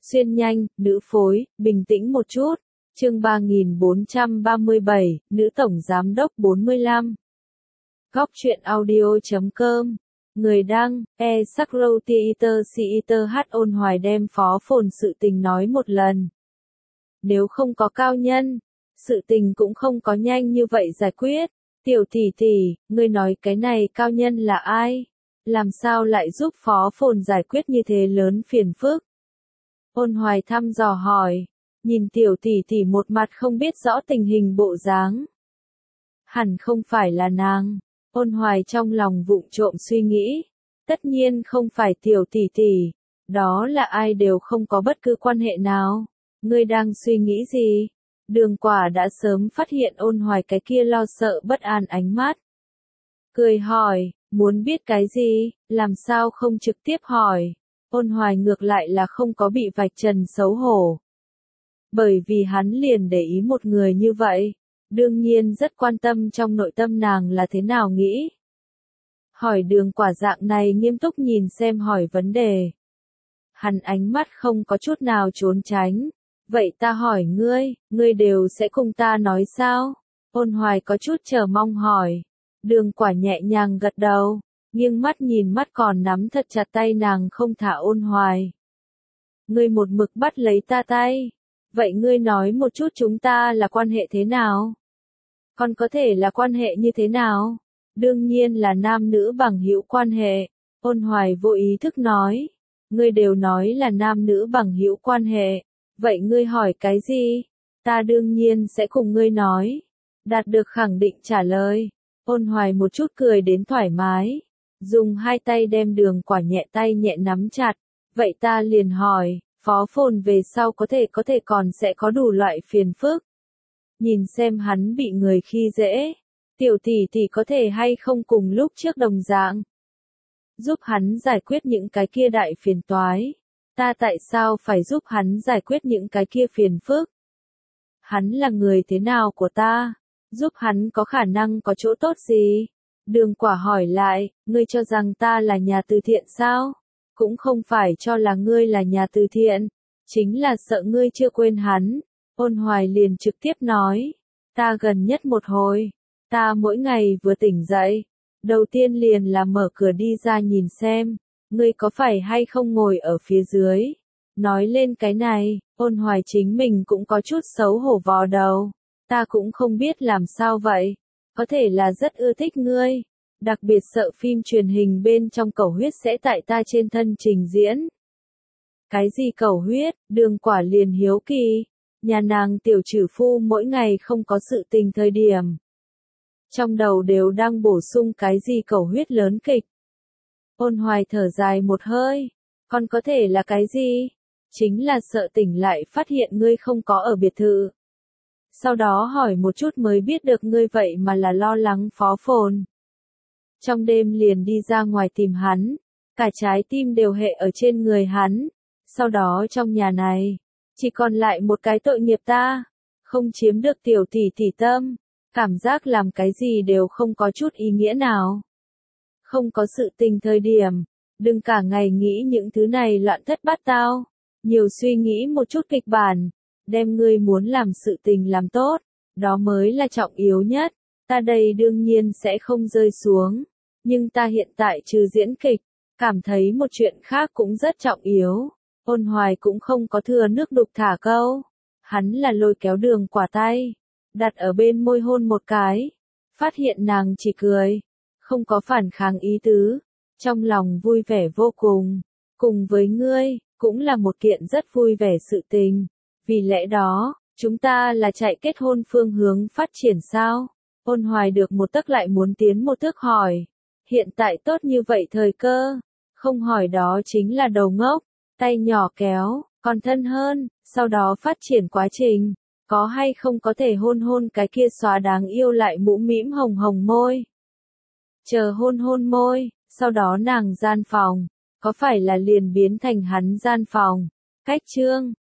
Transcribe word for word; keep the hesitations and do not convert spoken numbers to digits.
Xuyên nhanh, nữ phối, bình tĩnh một chút. Chương ba nghìn bốn trăm ba mươi bảy, nữ tổng giám đốc bốn mươi lăm. Góc truyện audio chấm com. Người đăng, e Sakro Theater Theater H ôn hoài đem phó phồn sự tình nói một lần. Nếu không có cao nhân, sự tình cũng không có nhanh như vậy giải quyết. Tiểu tỷ tỷ, ngươi nói cái này cao nhân là ai? Làm sao lại giúp phó phồn giải quyết như thế lớn phiền phức? Ôn hoài thăm dò hỏi, nhìn tiểu tỷ tỷ một mặt không biết rõ tình hình bộ dáng. Hẳn không phải là nàng. Ôn hoài trong lòng vụng trộm suy nghĩ. Tất nhiên không phải tiểu tỷ tỷ. Đó là ai đều không có bất cứ quan hệ nào. Ngươi đang suy nghĩ gì? Đường Quả đã sớm phát hiện ôn hoài cái kia lo sợ bất an ánh mắt. Cười hỏi, muốn biết cái gì, làm sao không trực tiếp hỏi. Ôn hoài ngược lại là không có bị vạch trần xấu hổ. Bởi vì hắn liền để ý một người như vậy. Đương nhiên rất quan tâm trong nội tâm nàng là thế nào nghĩ. Hỏi Đường Quả dạng này nghiêm túc nhìn xem hỏi vấn đề. Hắn ánh mắt không có chút nào trốn tránh. Vậy ta hỏi ngươi, ngươi đều sẽ cùng ta nói sao? Ôn hoài có chút chờ mong hỏi. Đường Quả nhẹ nhàng gật đầu, nghiêng mắt nhìn mắt còn nắm thật chặt tay nàng không thả ôn hoài. Ngươi một mực bắt lấy ta tay. Vậy ngươi nói một chút chúng ta là quan hệ thế nào? Còn có thể là quan hệ như thế nào? Đương nhiên là nam nữ bằng hữu quan hệ. Ôn hoài vô ý thức nói. Ngươi đều nói là nam nữ bằng hữu quan hệ. Vậy ngươi hỏi cái gì? Ta đương nhiên sẽ cùng ngươi nói. Đạt được khẳng định trả lời. Ôn hoài một chút cười đến thoải mái. Dùng hai tay đem Đường Quả nhẹ tay nhẹ nắm chặt. Vậy ta liền hỏi, phó phồn về sau có thể có thể còn sẽ có đủ loại phiền phức. Nhìn xem hắn bị người khi dễ. Tiểu tỷ tỷ có thể hay không cùng lúc trước đồng dạng. Giúp hắn giải quyết những cái kia đại phiền toái. Ta tại sao phải giúp hắn giải quyết những cái kia phiền phức? Hắn là người thế nào của ta? Giúp hắn có khả năng có chỗ tốt gì? Đường Quả hỏi lại, ngươi cho rằng ta là nhà từ thiện sao? Cũng không phải cho là ngươi là nhà từ thiện. Chính là sợ ngươi chưa quên hắn. Ôn hoài liền trực tiếp nói. Ta gần nhất một hồi. Ta mỗi ngày vừa tỉnh dậy. Đầu tiên liền là mở cửa đi ra nhìn xem. Ngươi có phải hay không ngồi ở phía dưới? Nói lên cái này, ôn hoài chính mình cũng có chút xấu hổ vò đầu. Ta cũng không biết làm sao vậy. Có thể là rất ưa thích ngươi. Đặc biệt sợ phim truyền hình bên trong cầu huyết sẽ tại ta trên thân trình diễn. Cái gì cầu huyết? Đường Quả liền hiếu kỳ. Nhà nàng tiểu trừ phu mỗi ngày không có sự tình thời điểm. Trong đầu đều đang bổ sung cái gì cầu huyết lớn kịch. Ôn hoài thở dài một hơi. Còn có thể là cái gì? Chính là sợ tỉnh lại phát hiện ngươi không có ở biệt thự. Sau đó hỏi một chút mới biết được ngươi vậy mà là lo lắng phó phồn. Trong đêm liền đi ra ngoài tìm hắn. Cả trái tim đều hệ ở trên người hắn. Sau đó trong nhà này, chỉ còn lại một cái tội nghiệp ta. Không chiếm được tiểu tỷ tỷ tâm. Cảm giác làm cái gì đều không có chút ý nghĩa nào. Không có sự tình thời điểm. Đừng cả ngày nghĩ những thứ này loạn thất bát tao. Nhiều suy nghĩ một chút kịch bản. Đem ngươi muốn làm sự tình làm tốt. Đó mới là trọng yếu nhất. Ta đây đương nhiên sẽ không rơi xuống. Nhưng ta hiện tại trừ diễn kịch. Cảm thấy một chuyện khác cũng rất trọng yếu. Ôn hoài cũng không có thừa nước đục thả câu. Hắn là lôi kéo Đường Quả tay. Đặt ở bên môi hôn một cái. Phát hiện nàng chỉ cười. Không có phản kháng ý tứ. Trong lòng vui vẻ vô cùng. Cùng với ngươi, cũng là một kiện rất vui vẻ sự tình. Vì lẽ đó, chúng ta là chạy kết hôn phương hướng phát triển sao? Ôn hoài được một tấc lại muốn tiến một thước hỏi. Hiện tại tốt như vậy thời cơ. Không hỏi đó chính là đầu ngốc. Tay nhỏ kéo, còn thân hơn. Sau đó phát triển quá trình. Có hay không có thể hôn hôn cái kia xóa đáng yêu lại mũm mĩm hồng hồng môi. Chờ hôn hôn môi. Sau đó nàng gian phòng. Có phải là liền biến thành hắn gian phòng. Cách chương.